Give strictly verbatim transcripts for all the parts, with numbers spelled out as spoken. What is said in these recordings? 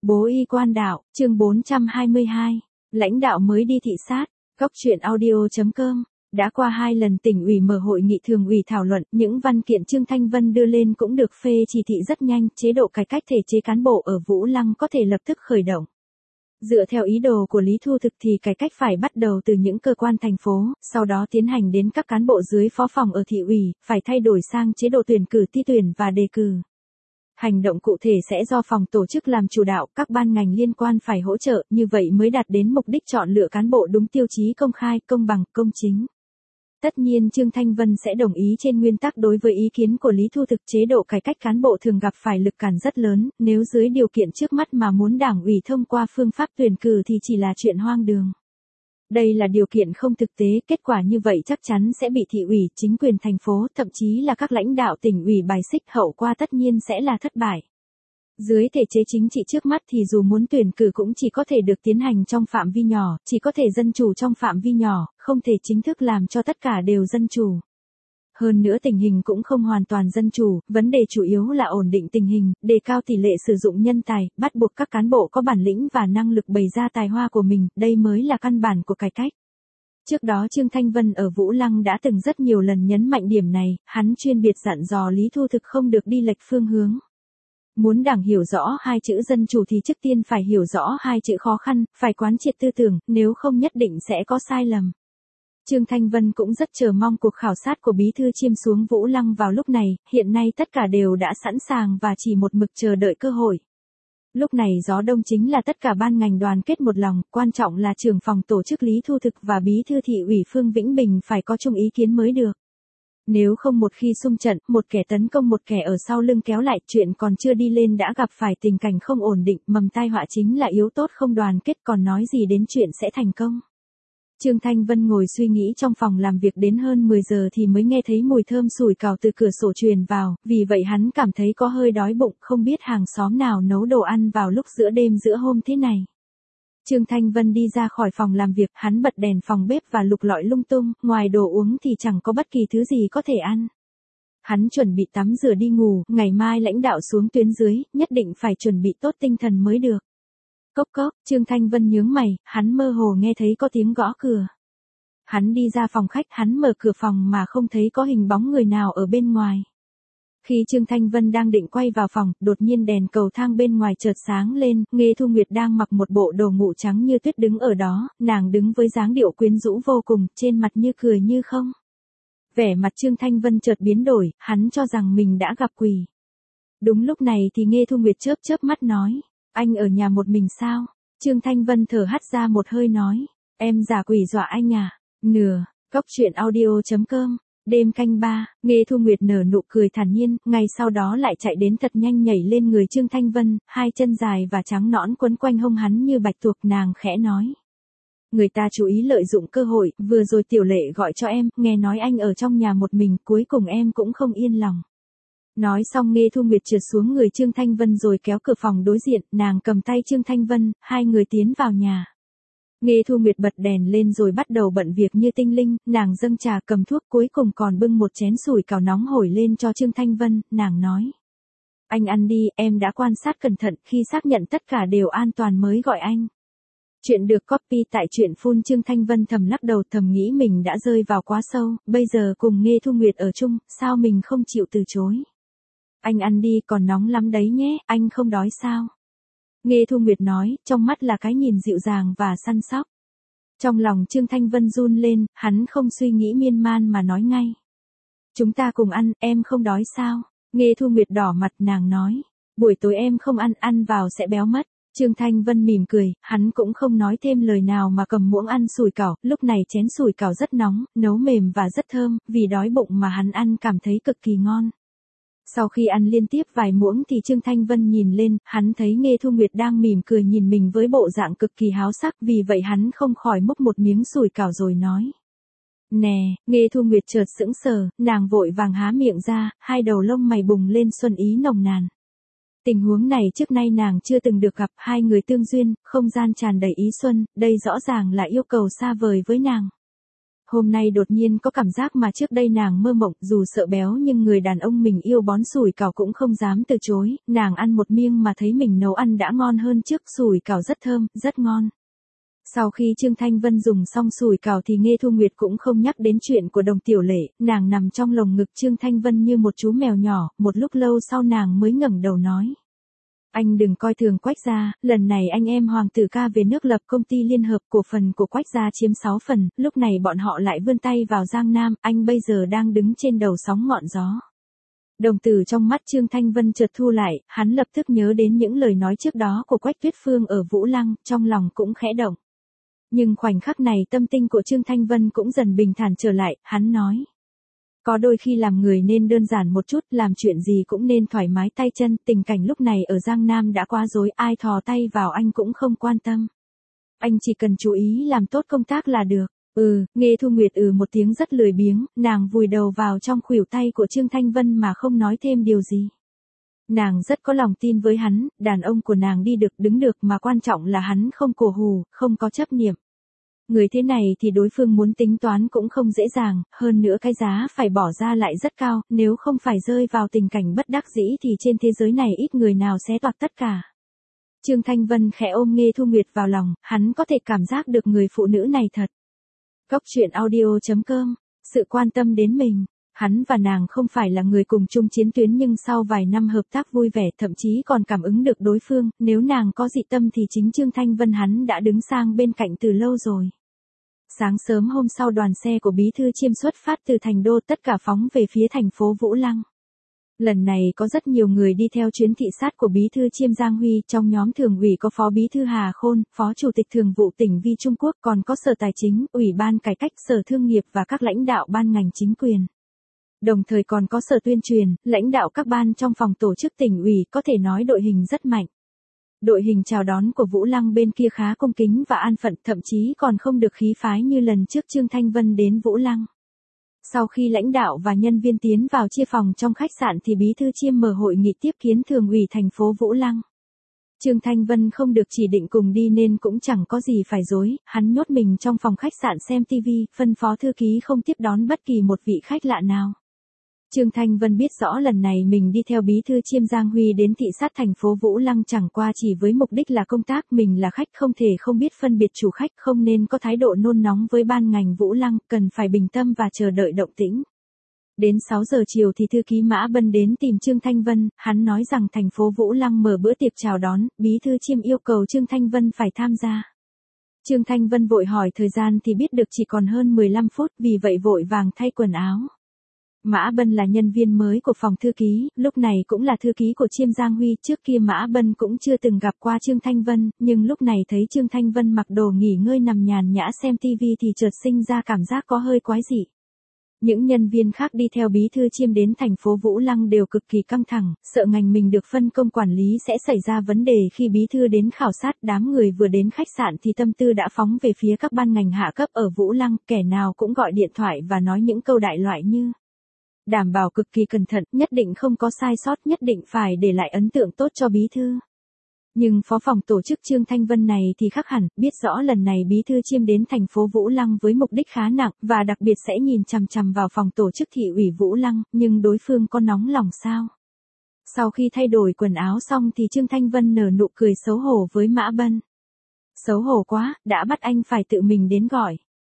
Bố y quan đạo, chương bốn trăm hai mươi hai. Lãnh đạo mới đi thị sát. Góc truyện audio chấm com. Đã qua hai lần tỉnh ủy mở hội nghị thường ủy thảo luận, những văn kiện Trương Thanh Vân đưa lên cũng được phê chỉ thị rất nhanh, chế độ cải cách thể chế cán bộ ở Vũ Lăng có thể lập tức khởi động. Dựa theo ý đồ của Lý Thu Thực thì cải cách phải bắt đầu từ những cơ quan thành phố, sau đó tiến hành đến các cán bộ dưới phó phòng ở thị ủy, phải thay đổi sang chế độ tuyển cử thi tuyển và đề cử. Hành động cụ thể sẽ do phòng tổ chức làm chủ đạo, các ban ngành liên quan phải hỗ trợ, như vậy mới đạt đến mục đích chọn lựa cán bộ đúng tiêu chí công khai, công bằng, công chính. Tất nhiên Trương Thanh Vân sẽ đồng ý trên nguyên tắc đối với ý kiến của Lý Thu Thực, chế độ cải cách cán bộ thường gặp phải lực cản rất lớn, nếu dưới điều kiện trước mắt mà muốn Đảng ủy thông qua phương pháp tuyển cử thì chỉ là chuyện hoang đường. Đây là điều kiện không thực tế, kết quả như vậy chắc chắn sẽ bị thị ủy, chính quyền thành phố, thậm chí là các lãnh đạo tỉnh ủy bài xích, hậu quả tất nhiên sẽ là thất bại. Dưới thể chế chính trị trước mắt thì dù muốn tuyển cử cũng chỉ có thể được tiến hành trong phạm vi nhỏ, chỉ có thể dân chủ trong phạm vi nhỏ, không thể chính thức làm cho tất cả đều dân chủ. Hơn nữa tình hình cũng không hoàn toàn dân chủ, vấn đề chủ yếu là ổn định tình hình, đề cao tỷ lệ sử dụng nhân tài, bắt buộc các cán bộ có bản lĩnh và năng lực bày ra tài hoa của mình, đây mới là căn bản của cải cách. Trước đó Trương Thanh Vân ở Vũ Lăng đã từng rất nhiều lần nhấn mạnh điểm này, hắn chuyên biệt dặn dò Lý Thu Thực không được đi lệch phương hướng. Muốn Đảng hiểu rõ hai chữ dân chủ thì trước tiên phải hiểu rõ hai chữ khó khăn, phải quán triệt tư tưởng, nếu không nhất định sẽ có sai lầm. Trương Thanh Vân cũng rất chờ mong cuộc khảo sát của Bí thư Chiêm xuống Vũ Lăng vào lúc này, hiện nay tất cả đều đã sẵn sàng và chỉ một mực chờ đợi cơ hội. Lúc này gió đông chính là tất cả ban ngành đoàn kết một lòng, quan trọng là trưởng phòng tổ chức Lý Thu Thực và Bí thư thị ủy Phương Vĩnh Bình phải có chung ý kiến mới được. Nếu không một khi xung trận, một kẻ tấn công một kẻ ở sau lưng kéo lại, chuyện còn chưa đi lên đã gặp phải tình cảnh không ổn định, mầm tai họa chính là yếu tốt không đoàn kết, còn nói gì đến chuyện sẽ thành công. Trương Thanh Vân ngồi suy nghĩ trong phòng làm việc đến hơn mười giờ thì mới nghe thấy mùi thơm sủi cảo từ cửa sổ truyền vào, vì vậy hắn cảm thấy có hơi đói bụng, không biết hàng xóm nào nấu đồ ăn vào lúc giữa đêm giữa hôm thế này. Trương Thanh Vân đi ra khỏi phòng làm việc, hắn bật đèn phòng bếp và lục lọi lung tung, ngoài đồ uống thì chẳng có bất kỳ thứ gì có thể ăn. Hắn chuẩn bị tắm rửa đi ngủ, ngày mai lãnh đạo xuống tuyến dưới, nhất định phải chuẩn bị tốt tinh thần mới được. Cốc cốc, Trương Thanh Vân nhướng mày, hắn mơ hồ nghe thấy có tiếng gõ cửa. Hắn đi ra phòng khách, hắn mở cửa phòng mà không thấy có hình bóng người nào ở bên ngoài. Khi Trương Thanh Vân đang định quay vào phòng, đột nhiên đèn cầu thang bên ngoài chợt sáng lên, Nghê Thu Nguyệt đang mặc một bộ đồ ngủ trắng như tuyết đứng ở đó, nàng đứng với dáng điệu quyến rũ vô cùng, trên mặt như cười như không. Vẻ mặt Trương Thanh Vân chợt biến đổi, hắn cho rằng mình đã gặp quỷ. Đúng lúc này thì Nghê Thu Nguyệt chớp chớp mắt nói, anh ở nhà một mình sao? Trương Thanh Vân thở hắt ra một hơi nói, em giả quỷ dọa anh à? Nửa, góc truyện audio chấm com. Đêm canh ba, Nghê Thu Nguyệt nở nụ cười thản nhiên, ngay sau đó lại chạy đến thật nhanh nhảy lên người Trương Thanh Vân, hai chân dài và trắng nõn quấn quanh hông hắn như bạch tuộc, nàng khẽ nói. Người ta chú ý lợi dụng cơ hội, vừa rồi Tiểu Lệ gọi cho em, nghe nói anh ở trong nhà một mình, cuối cùng em cũng không yên lòng. Nói xong Nghê Thu Nguyệt trượt xuống người Trương Thanh Vân rồi kéo cửa phòng đối diện, nàng cầm tay Trương Thanh Vân, hai người tiến vào nhà. Nghê Thu Nguyệt bật đèn lên rồi bắt đầu bận việc như tinh linh, nàng dâng trà cầm thuốc, cuối cùng còn bưng một chén sủi cảo nóng hổi lên cho Trương Thanh Vân, nàng nói. Anh ăn đi, em đã quan sát cẩn thận, khi xác nhận tất cả đều an toàn mới gọi anh. Chuyện được copy tại truyện phun. Trương Thanh Vân thầm lắc đầu, thầm nghĩ mình đã rơi vào quá sâu, bây giờ cùng Nghê Thu Nguyệt ở chung, sao mình không chịu từ chối. Anh ăn đi, còn nóng lắm đấy nhé, anh không đói sao? Nghê Thu Nguyệt nói, trong mắt là cái nhìn dịu dàng và săn sóc. Trong lòng Trương Thanh Vân run lên, hắn không suy nghĩ miên man mà nói ngay. Chúng ta cùng ăn, em không đói sao? Nghê Thu Nguyệt đỏ mặt, nàng nói. Buổi tối em không ăn, ăn vào sẽ béo mất. Trương Thanh Vân mỉm cười, hắn cũng không nói thêm lời nào mà cầm muỗng ăn sủi cảo, lúc này chén sủi cảo rất nóng, nấu mềm và rất thơm, vì đói bụng mà hắn ăn cảm thấy cực kỳ ngon. Sau khi ăn liên tiếp vài muỗng thì Trương Thanh Vân nhìn lên, hắn thấy Nghê Thu Nguyệt đang mỉm cười nhìn mình với bộ dạng cực kỳ háo sắc, vì vậy hắn không khỏi múc một miếng sủi cảo rồi nói. Nè, Nghê Thu Nguyệt chợt sững sờ, nàng vội vàng há miệng ra, hai đầu lông mày bùng lên xuân ý nồng nàn. Tình huống này trước nay nàng chưa từng được gặp, hai người tương duyên, không gian tràn đầy ý xuân, đây rõ ràng là yêu cầu xa vời với nàng. Hôm nay đột nhiên có cảm giác mà trước đây nàng mơ mộng, dù sợ béo nhưng người đàn ông mình yêu bón sủi cảo cũng không dám từ chối, nàng ăn một miếng mà thấy mình nấu ăn đã ngon hơn trước, sủi cảo rất thơm, rất ngon. Sau khi Trương Thanh Vân dùng xong sủi cảo thì Nghê Thu Nguyệt cũng không nhắc đến chuyện của Đồng Tiểu Lệ, nàng nằm trong lồng ngực Trương Thanh Vân như một chú mèo nhỏ, một lúc lâu sau nàng mới ngẩng đầu nói. Anh đừng coi thường Quách gia, lần này anh em Hoàng tử ca về nước lập công ty liên hợp, cổ phần của Quách gia chiếm sáu phần, lúc này bọn họ lại vươn tay vào Giang Nam, anh bây giờ đang đứng trên đầu sóng ngọn gió. Đồng tử trong mắt Trương Thanh Vân chợt thu lại, hắn lập tức nhớ đến những lời nói trước đó của Quách Tuyết Phương ở Vũ Lăng, trong lòng cũng khẽ động. Nhưng khoảnh khắc này tâm tình của Trương Thanh Vân cũng dần bình thản trở lại, hắn nói. Có đôi khi làm người nên đơn giản một chút, làm chuyện gì cũng nên thoải mái tay chân, tình cảnh lúc này ở Giang Nam đã quá rối, ai thò tay vào anh cũng không quan tâm. Anh chỉ cần chú ý làm tốt công tác là được. Ừ, Nghê Thu Nguyệt ừ một tiếng rất lười biếng, nàng vùi đầu vào trong khuỷu tay của Trương Thanh Vân mà không nói thêm điều gì. Nàng rất có lòng tin với hắn, đàn ông của nàng đi được đứng được mà quan trọng là hắn không cổ hù, không có chấp niệm. Người thế này thì đối phương muốn tính toán cũng không dễ dàng, hơn nữa cái giá phải bỏ ra lại rất cao, nếu không phải rơi vào tình cảnh bất đắc dĩ thì trên thế giới này ít người nào xé toạc tất cả. Trương Thanh Vân khẽ ôm Nghê Thu Nguyệt vào lòng, hắn có thể cảm giác được người phụ nữ này thật. Cốc truyện audio chấm com, sự quan tâm đến mình. Hắn và nàng không phải là người cùng chung chiến tuyến nhưng sau vài năm hợp tác vui vẻ thậm chí còn cảm ứng được đối phương, nếu nàng có dị tâm thì chính Trương Thanh Vân hắn đã đứng sang bên cạnh từ lâu rồi. Sáng sớm hôm sau đoàn xe của Bí Thư Chiêm xuất phát từ thành đô, tất cả phóng về phía thành phố Vũ Lăng. Lần này có rất nhiều người đi theo chuyến thị sát của Bí Thư Chiêm Giang Huy, trong nhóm thường ủy có Phó Bí Thư Hà Khôn, Phó Chủ tịch Thường vụ tỉnh Vi Trung Quốc, còn có Sở Tài chính, Ủy ban Cải cách, Sở Thương nghiệp và các lãnh đạo ban ngành chính quyền. Đồng thời còn có Sở Tuyên truyền, lãnh đạo các ban trong phòng tổ chức tỉnh ủy, có thể nói đội hình rất mạnh. Đội hình chào đón của Vũ Lăng bên kia khá cung kính và an phận, thậm chí còn không được khí phái như lần trước Trương Thanh Vân đến Vũ Lăng. Sau khi lãnh đạo và nhân viên tiến vào chia phòng trong khách sạn thì Bí Thư Chiêm mở hội nghị tiếp kiến thường ủy thành phố Vũ Lăng. Trương Thanh Vân không được chỉ định cùng đi nên cũng chẳng có gì phải dối, hắn nhốt mình trong phòng khách sạn xem tivi, phân phó thư ký không tiếp đón bất kỳ một vị khách lạ nào. Trương Thanh Vân biết rõ lần này mình đi theo Bí Thư Chiêm Giang Huy đến thị sát thành phố Vũ Lăng chẳng qua chỉ với mục đích là công tác, mình là khách không thể không biết phân biệt chủ khách, không nên có thái độ nôn nóng với ban ngành Vũ Lăng, cần phải bình tâm và chờ đợi động tĩnh. Đến sáu giờ chiều thì thư ký Mã Bân đến tìm Trương Thanh Vân, hắn nói rằng thành phố Vũ Lăng mở bữa tiệc chào đón, Bí Thư Chiêm yêu cầu Trương Thanh Vân phải tham gia. Trương Thanh Vân vội hỏi thời gian thì biết được chỉ còn hơn mười lăm phút, vì vậy vội vàng thay quần áo. Mã Bân là nhân viên mới của phòng thư ký, lúc này cũng là thư ký của Chiêm Giang Huy, trước kia Mã Bân cũng chưa từng gặp qua Trương Thanh Vân, nhưng lúc này thấy Trương Thanh Vân mặc đồ nghỉ ngơi nằm nhàn nhã xem tivi thì chợt sinh ra cảm giác có hơi quái dị. Những nhân viên khác đi theo Bí Thư Chiêm đến thành phố Vũ Lăng đều cực kỳ căng thẳng, sợ ngành mình được phân công quản lý sẽ xảy ra vấn đề khi Bí Thư đến khảo sát. Đám người vừa đến khách sạn thì tâm tư đã phóng về phía các ban ngành hạ cấp ở Vũ Lăng, kẻ nào cũng gọi điện thoại và nói những câu đại loại như đảm bảo cực kỳ cẩn thận, nhất định không có sai sót, nhất định phải để lại ấn tượng tốt cho Bí Thư. Nhưng phó phòng tổ chức Trương Thanh Vân này thì khác hẳn, biết rõ lần này Bí Thư Chiêm đến thành phố Vũ Lăng với mục đích khá nặng, và đặc biệt sẽ nhìn chằm chằm vào phòng tổ chức thị ủy Vũ Lăng, nhưng đối phương có nóng lòng sao? Sau khi thay đổi quần áo xong thì Trương Thanh Vân nở nụ cười xấu hổ với Mã Bân. Xấu hổ quá, đã bắt anh phải tự mình đến gọi.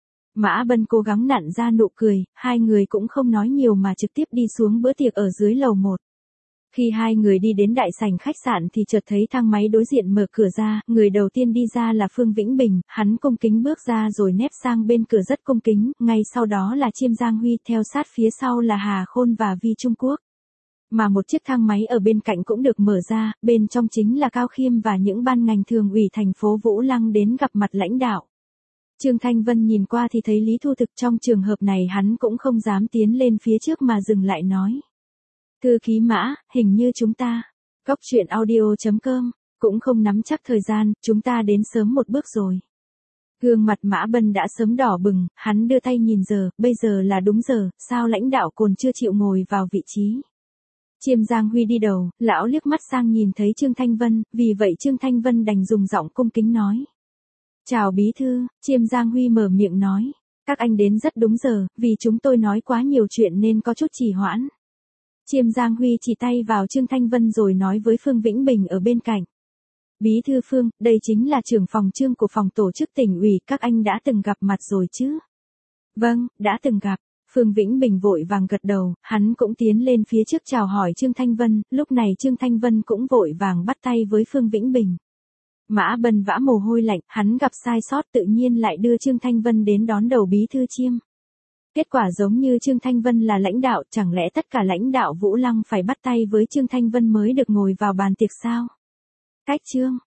Mã Bân cố gắng nặn ra nụ cười, hai người cũng không nói nhiều mà trực tiếp đi xuống bữa tiệc ở dưới lầu một. Khi hai người đi đến đại sảnh khách sạn thì chợt thấy thang máy đối diện mở cửa ra, người đầu tiên đi ra là Phương Vĩnh Bình, hắn cung kính bước ra rồi nép sang bên cửa rất cung kính, ngay sau đó là Chiêm Giang Huy, theo sát phía sau là Hà Khôn và Vi Trung Quốc. Mà một chiếc thang máy ở bên cạnh cũng được mở ra, bên trong chính là Cao Khiêm và những ban ngành thường ủy thành phố Vũ Lăng đến gặp mặt lãnh đạo. Trương Thanh Vân nhìn qua thì thấy lý thu thực, trong trường hợp này hắn cũng không dám tiến lên phía trước mà dừng lại nói. Thư ký Mã, hình như chúng ta, cốc truyện audio chấm com, cũng không nắm chắc thời gian, chúng ta đến sớm một bước rồi. Gương mặt Mã Bân đã sớm đỏ bừng, hắn đưa tay nhìn giờ, bây giờ là đúng giờ, sao lãnh đạo còn chưa chịu ngồi vào vị trí. Chiêm Giang Huy đi đầu, lão liếc mắt sang nhìn thấy Trương Thanh Vân, vì vậy Trương Thanh Vân đành dùng giọng cung kính nói. Chào Bí Thư, Chiêm Giang Huy mở miệng nói. Các anh đến rất đúng giờ, vì chúng tôi nói quá nhiều chuyện nên có chút trì hoãn. Chiêm Giang Huy chỉ tay vào Trương Thanh Vân rồi nói với Phương Vĩnh Bình ở bên cạnh. Bí thư Phương, đây chính là trưởng phòng Trương của phòng tổ chức tỉnh ủy, các anh đã từng gặp mặt rồi chứ? Vâng, đã từng gặp. Phương Vĩnh Bình vội vàng gật đầu, hắn cũng tiến lên phía trước chào hỏi Trương Thanh Vân, lúc này Trương Thanh Vân cũng vội vàng bắt tay với Phương Vĩnh Bình. Mã Bân vã mồ hôi lạnh, hắn gặp sai sót tự nhiên lại đưa Trương Thanh Vân đến đón đầu bí thư Chiêm. Kết quả giống như Trương Thanh Vân là lãnh đạo, chẳng lẽ tất cả lãnh đạo Vũ Lăng phải bắt tay với Trương Thanh Vân mới được ngồi vào bàn tiệc sao? Cách Trương